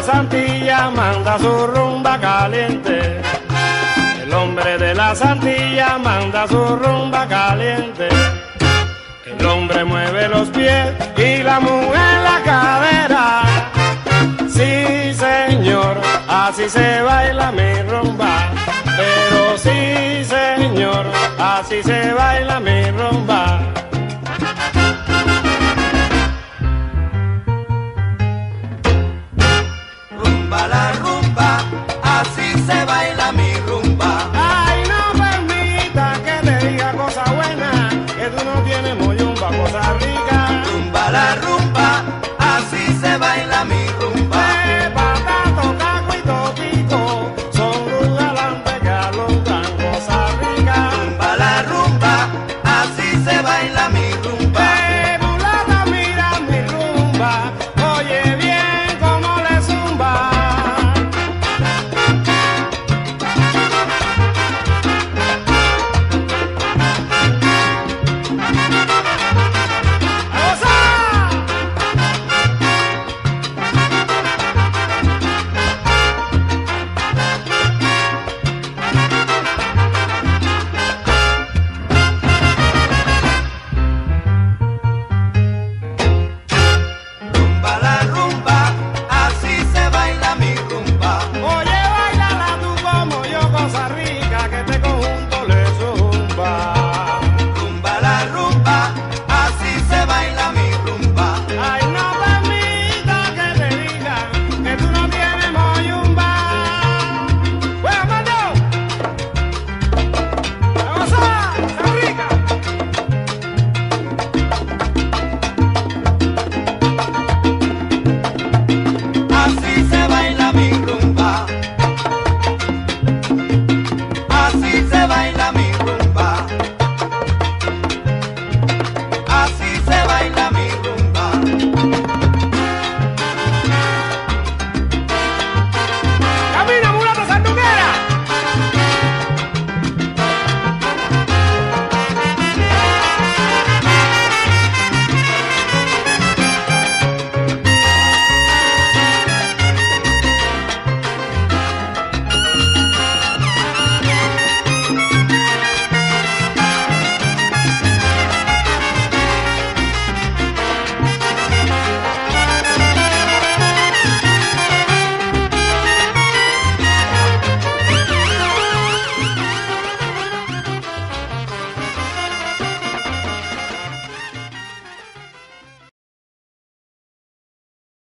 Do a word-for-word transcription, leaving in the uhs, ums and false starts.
Santilla manda su rumba caliente. El hombre de la Santilla manda su rumba caliente. El hombre mueve los pies y la mujer la cadera. Sí, señor, así se baila mi rumba. Pero sí, señor, así se baila mi rumba.